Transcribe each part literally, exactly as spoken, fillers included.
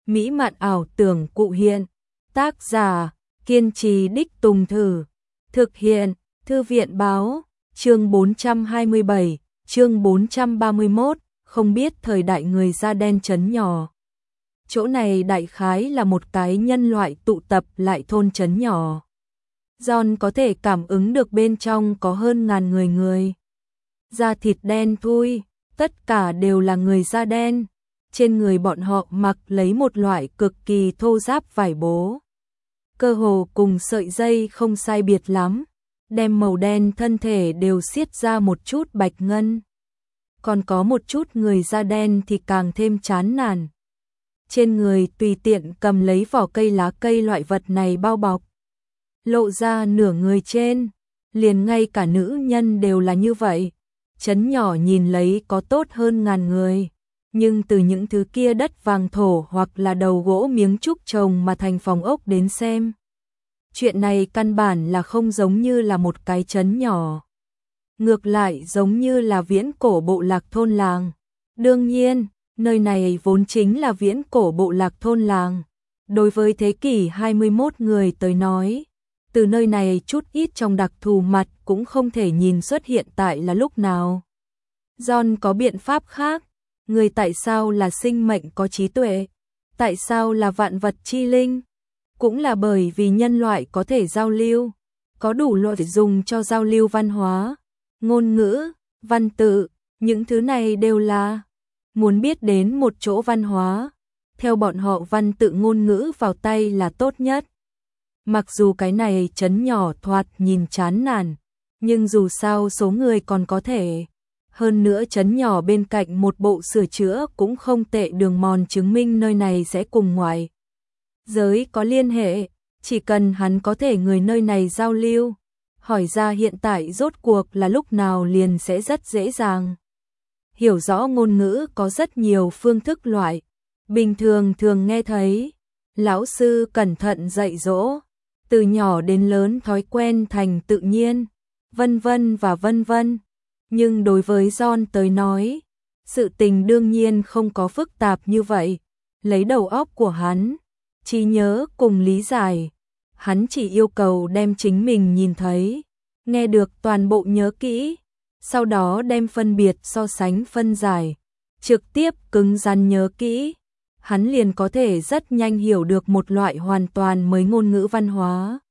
mỹ mạn ảo tưởng cụ hiện. Tác giả, kiên trì đích tùng thử. Thực hiện, Thư viện báo, chương bốn trăm hai mươi bảy, chương bốn trăm ba mươi mốt, không biết thời đại người da đen trấn nhỏ. Chỗ này đại khái là một cái nhân loại tụ tập lại thôn trấn nhỏ. John có thể cảm ứng được bên trong có hơn ngàn người người. Da thịt đen thui, tất cả đều là người da đen. Trên người bọn họ mặc lấy một loại cực kỳ thô ráp vải bố. Cơ hồ cùng sợi dây không sai biệt lắm, đem màu đen thân thể đều xiết ra một chút bạch ngân. Còn có một chút người da đen thì càng thêm chán nản. Trên người tùy tiện cầm lấy vỏ cây lá cây loại vật này bao bọc. Lộ ra nửa người trên, liền ngay cả nữ nhân đều là như vậy. Trấn nhỏ nhìn lấy có tốt hơn ngàn người, nhưng từ những thứ kia đất vàng thổ hoặc là đầu gỗ miếng trúc trồng mà thành phòng ốc đến xem. Chuyện này căn bản là không giống như là một cái trấn nhỏ. Ngược lại giống như là viễn cổ bộ lạc thôn làng. Đương nhiên, nơi này vốn chính là viễn cổ bộ lạc thôn làng. Đối với thế kỷ hai mươi mốt người tới nói, từ nơi này chút ít trong đặc thù mặt cũng không thể nhìn xuất hiện tại là lúc nào. John có biện pháp khác. Người tại sao là sinh mệnh có trí tuệ? Tại sao là vạn vật chi linh? Cũng là bởi vì nhân loại có thể giao lưu, có đủ loại dùng cho giao lưu văn hóa, ngôn ngữ, văn tự, những thứ này đều là muốn biết đến một chỗ văn hóa. Theo bọn họ văn tự ngôn ngữ vào tay là tốt nhất. Mặc dù cái này trấn nhỏ thoạt nhìn chán nản, nhưng dù sao số người còn có thể. Hơn nữa trấn nhỏ bên cạnh một bộ sửa chữa cũng không tệ, đường mòn chứng minh nơi này sẽ cùng ngoại giới có liên hệ. Chỉ cần hắn có thể người nơi này giao lưu, hỏi ra hiện tại rốt cuộc là lúc nào liền sẽ rất dễ dàng. Hiểu rõ ngôn ngữ có rất nhiều phương thức loại. Bình thường thường nghe thấy lão sư cẩn thận dạy dỗ, từ nhỏ đến lớn thói quen thành tự nhiên, vân vân và vân vân. Nhưng đối với John tới nói, sự tình đương nhiên không có phức tạp như vậy. Lấy đầu óc của hắn, trí nhớ cùng lý giải, hắn chỉ yêu cầu đem chính mình nhìn thấy, nghe được toàn bộ nhớ kỹ, sau đó đem phân biệt so sánh phân giải, trực tiếp cứng rắn nhớ kỹ. Hắn liền có thể rất nhanh hiểu được một loại hoàn toàn mới ngôn ngữ văn hóa.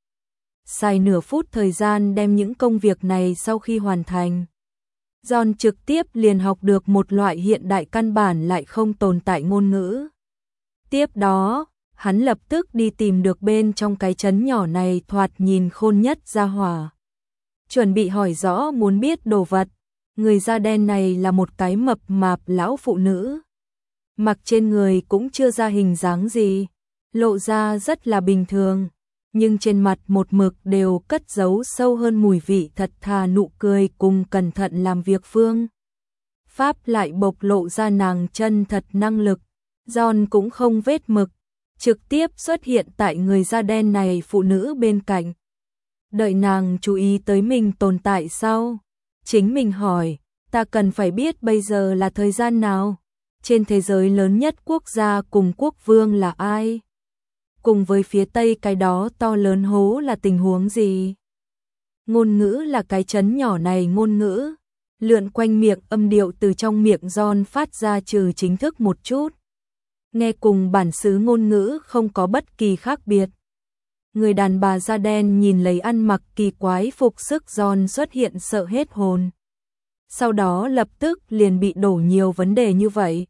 Xài nửa phút thời gian đem những công việc này sau khi hoàn thành, John trực tiếp liền học được một loại hiện đại căn bản lại không tồn tại ngôn ngữ. Tiếp đó, hắn lập tức đi tìm được bên trong cái trấn nhỏ này thoạt nhìn khôn nhất gia hỏa. Chuẩn bị hỏi rõ muốn biết đồ vật. Người da đen này là một cái mập mạp lão phụ nữ. Mặc trên người cũng chưa ra hình dáng gì, lộ ra rất là bình thường. Nhưng trên mặt một mực đều cất giấu sâu hơn mùi vị thật thà nụ cười cùng cẩn thận làm việc phương pháp lại bộc lộ ra nàng chân thật năng lực. John cũng không vết mực, trực tiếp xuất hiện tại người da đen này phụ nữ bên cạnh. Đợi nàng chú ý tới mình tồn tại sau, chính mình hỏi, ta cần phải biết bây giờ là thời gian nào? Trên thế giới lớn nhất quốc gia cùng quốc vương là ai? Cùng với phía tây cái đó to lớn hố là tình huống gì? Ngôn ngữ là cái trấn nhỏ này ngôn ngữ. Lượn quanh miệng âm điệu từ trong miệng John phát ra trừ chính thức một chút. Nghe cùng bản xứ ngôn ngữ không có bất kỳ khác biệt. Người đàn bà da đen nhìn lấy ăn mặc kỳ quái phục sức John xuất hiện sợ hết hồn. Sau đó lập tức liền bị đổ nhiều vấn đề như vậy.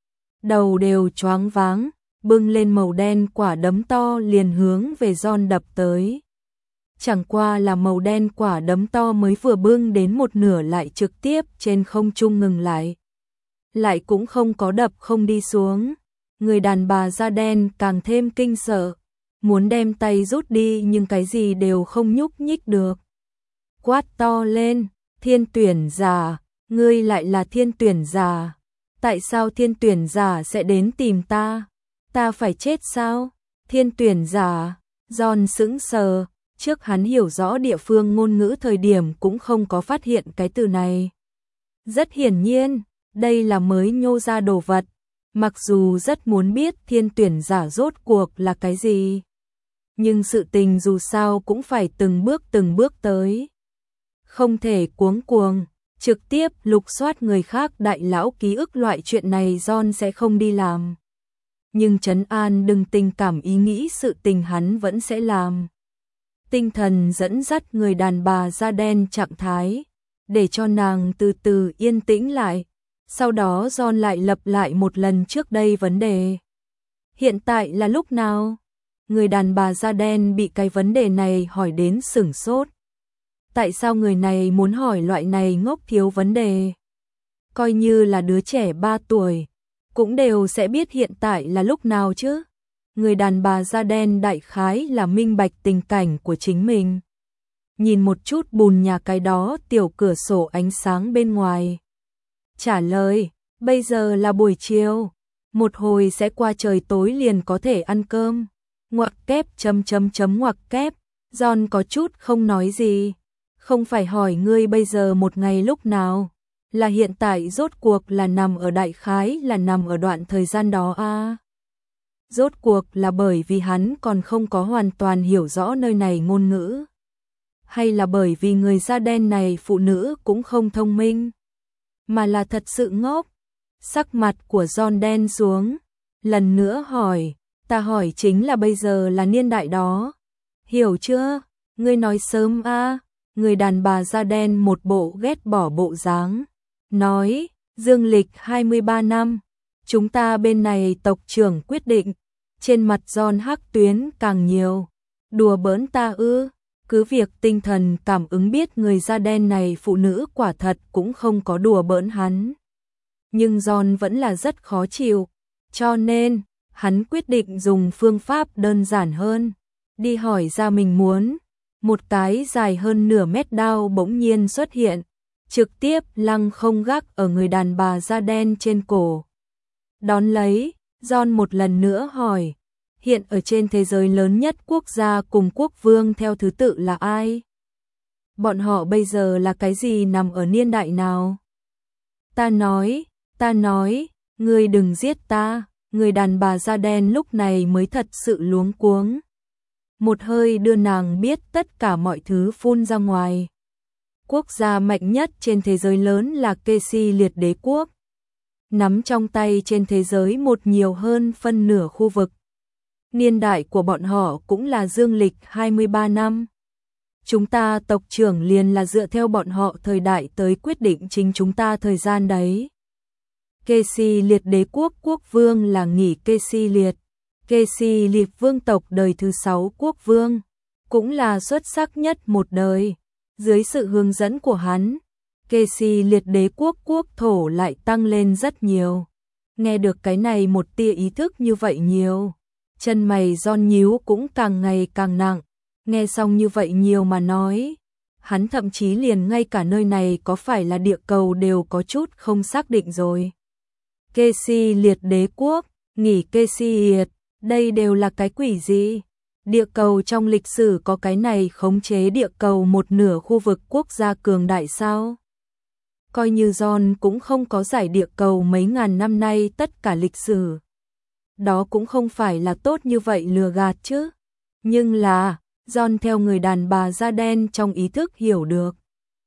Đầu đều choáng váng, bưng lên màu đen quả đấm to liền hướng về John đập tới. Chẳng qua là màu đen quả đấm to mới vừa bưng đến một nửa lại trực tiếp trên không trung ngừng lại. Lại cũng không có đập không đi xuống. Người đàn bà da đen càng thêm kinh sợ, muốn đem tay rút đi nhưng cái gì đều không nhúc nhích được. Quát to lên, thiên tuyển giả, ngươi lại là thiên tuyển giả. Tại sao thiên tuyển giả sẽ đến tìm ta? Ta phải chết sao? Thiên tuyển giả, John sững sờ, trước hắn hiểu rõ địa phương ngôn ngữ thời điểm cũng không có phát hiện cái từ này. Rất hiển nhiên, đây là mới nhô ra đồ vật, Mặc dù rất muốn biết thiên tuyển giả rốt cuộc là cái gì, nhưng sự tình dù sao cũng phải từng bước từng bước tới. Không thể cuống cuồng, trực tiếp lục soát người khác đại lão ký ức loại chuyện này John sẽ không đi làm. Nhưng trấn an đừng tình cảm ý nghĩ sự tình hắn vẫn sẽ làm. Tinh thần dẫn dắt người đàn bà da đen trạng thái, để cho nàng từ từ yên tĩnh lại. Sau đó John lại lặp lại một lần trước đây vấn đề. Hiện tại là lúc nào? Người đàn bà da đen bị cái vấn đề này hỏi đến sửng sốt. Tại sao người này muốn hỏi loại này ngốc thiếu vấn đề? Coi như là đứa trẻ ba tuổi, cũng đều sẽ biết hiện tại là lúc nào chứ. Người đàn bà da đen đại khái là minh bạch tình cảnh của chính mình. Nhìn một chút bùn nhà cái đó tiểu cửa sổ ánh sáng bên ngoài. Trả lời, bây giờ là buổi chiều, một hồi sẽ qua trời tối liền có thể ăn cơm. Ngoặc kép chấm chấm chấm ngoặc kép, John có chút không nói gì. Không phải hỏi ngươi bây giờ một ngày lúc nào, là hiện tại rốt cuộc là nằm ở đại khái là nằm ở đoạn thời gian đó à. Rốt cuộc là bởi vì hắn còn không có hoàn toàn hiểu rõ nơi này ngôn ngữ. Hay là bởi vì người da đen này phụ nữ cũng không thông minh, mà là thật sự ngốc. Sắc mặt của John đen xuống, lần nữa hỏi, ta hỏi chính là bây giờ là niên đại đó. Hiểu chưa? Ngươi nói sớm a. Người đàn bà da đen một bộ ghét bỏ bộ dáng, nói, dương lịch hai mươi ba năm, chúng ta bên này tộc trưởng quyết định. Trên mặt John hắc tuyến càng nhiều. Đùa bỡn ta ư? Cứ việc tinh thần cảm ứng biết người da đen này phụ nữ quả thật cũng không có đùa bỡn hắn. Nhưng John vẫn là rất khó chịu, cho nên hắn quyết định dùng phương pháp đơn giản hơn, đi hỏi ra mình muốn. Một cái dài hơn nửa mét đao bỗng nhiên xuất hiện, trực tiếp lăng không gác ở người đàn bà da đen trên cổ. Đón lấy, John một lần nữa hỏi, hiện ở trên thế giới lớn nhất quốc gia cùng quốc vương theo thứ tự là ai? Bọn họ bây giờ là cái gì, nằm ở niên đại nào? Ta nói, ta nói, ngươi đừng giết ta. Người đàn bà da đen lúc này mới thật sự luống cuống. Một hơi đưa nàng biết tất cả mọi thứ phun ra ngoài. Quốc gia mạnh nhất trên thế giới lớn là Kê Si Liệt Đế quốc. Nắm trong tay trên thế giới một nhiều hơn phân nửa khu vực. Niên đại của bọn họ cũng là dương lịch hai mươi ba năm. Chúng ta tộc trưởng liền là dựa theo bọn họ thời đại tới quyết định chính chúng ta thời gian đấy. Kê Si Liệt Đế quốc quốc vương là nghỉ Kê Si Liệt. Kê Si Liệt vương tộc đời thứ sáu quốc vương, cũng là xuất sắc nhất một đời. Dưới sự hướng dẫn của hắn, Kê Si Liệt Đế quốc quốc thổ lại tăng lên rất nhiều. Nghe được cái này một tia ý thức như vậy nhiều, chân mày John nhíu cũng càng ngày càng nặng. Nghe xong như vậy nhiều mà nói, hắn thậm chí liền ngay cả nơi này có phải là địa cầu đều có chút không xác định rồi. Kê Si Liệt Đế quốc, nghỉ Kê Si Liệt, đây đều là cái quỷ gì? Địa cầu trong lịch sử có cái này khống chế địa cầu một nửa khu vực quốc gia cường đại sao? Coi như John cũng không có giải địa cầu mấy ngàn năm nay tất cả lịch sử. Đó cũng không phải là tốt như vậy lừa gạt chứ. Nhưng là, John theo người đàn bà da đen trong ý thức hiểu được.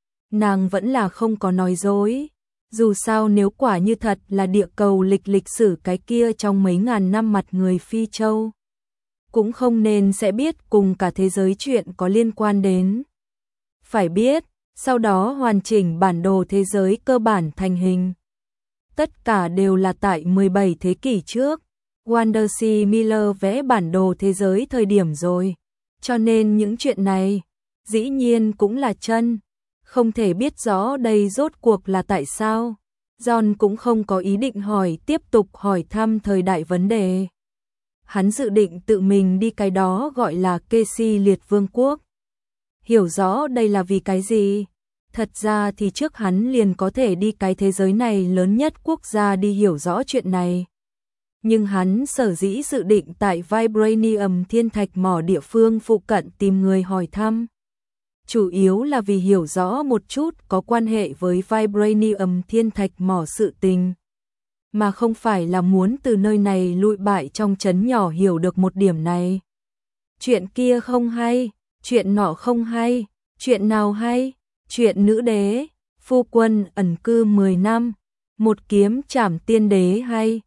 Nàng vẫn là không có nói dối. Dù sao nếu quả như thật là địa cầu lịch lịch sử cái kia trong mấy ngàn năm mặt người Phi Châu, cũng không nên sẽ biết cùng cả thế giới chuyện có liên quan đến. Phải biết, sau đó hoàn chỉnh bản đồ thế giới cơ bản thành hình. Tất cả đều là tại mười bảy thế kỷ trước. Wander C. Miller vẽ bản đồ thế giới thời điểm rồi. Cho nên những chuyện này, dĩ nhiên cũng là chân. Không thể biết rõ đây rốt cuộc là tại sao. John cũng không có ý định hỏi tiếp tục hỏi thăm thời đại vấn đề. Hắn dự định tự mình đi cái đó gọi là Kê Si Liệt Vương quốc. Hiểu rõ đây là vì cái gì? Thật ra thì trước hắn liền có thể đi cái thế giới này lớn nhất quốc gia đi hiểu rõ chuyện này. Nhưng hắn sở dĩ dự định tại Vibranium thiên thạch mỏ địa phương phụ cận tìm người hỏi thăm. Chủ yếu là vì hiểu rõ một chút có quan hệ với Vibranium thiên thạch mỏ sự tình. mà không phải là muốn từ nơi này lụi bại trong trấn nhỏ hiểu được một điểm này. Chuyện kia không hay, chuyện nọ không hay, chuyện nào hay? Chuyện nữ đế, phu quân ẩn cư mười năm, một kiếm trảm tiên đế hay,